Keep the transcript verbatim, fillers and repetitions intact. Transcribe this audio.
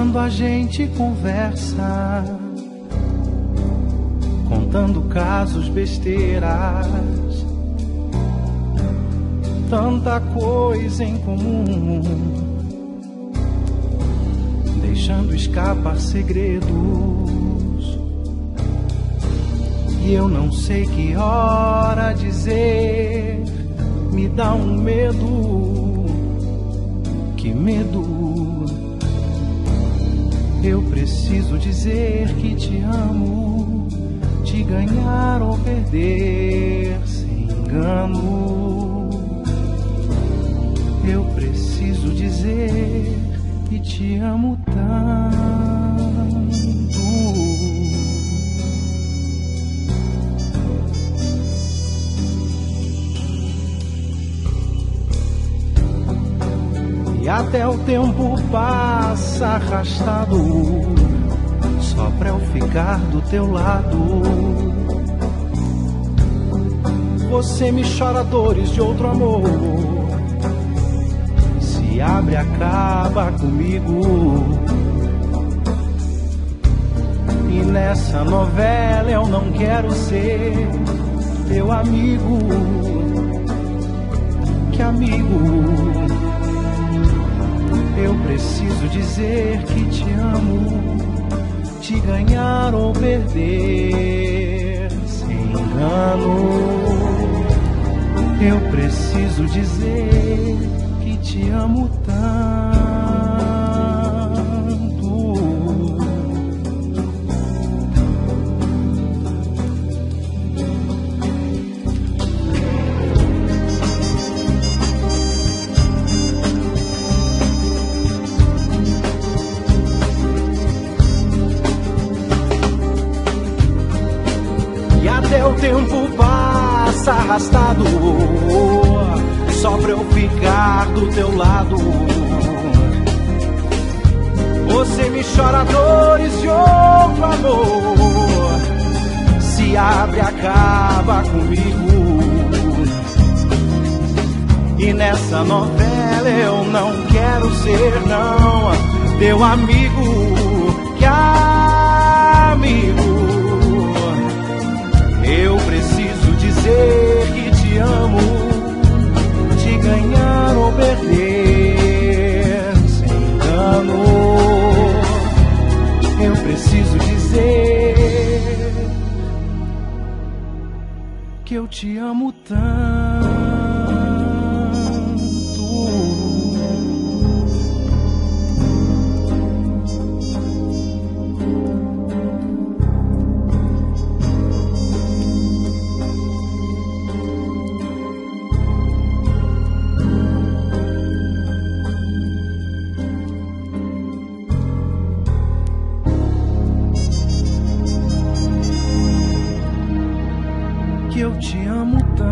quando a gente conversa, contando casos, besteiras, tanta coisa em comum, deixando escapar segredos. E eu não sei que hora dizer, me dá um medo, que medo. Eu preciso dizer que te amo, te ganhar ou perder sem engano. Eu preciso dizer que te amo tanto. E até o tempo passa arrastado, só pra eu ficar do teu lado. Você me chora dores de outro amor, se abre, acaba comigo. E nessa novela eu não quero ser teu amigo. Que amigo? Eu preciso dizer que te amo, te ganhar ou perder sem engano. Eu preciso dizer que te amo tanto. Até o tempo passa arrastado, só pra eu ficar do teu lado. Você me chora dores de outro amor, se abre, acaba comigo. E nessa novela eu não quero ser, não, teu amigo. Que amigo? Eu preciso dizer que te amo, te ganhar ou perder sem engano. Eu preciso dizer que eu te amo tanto. Eu te amo tanto.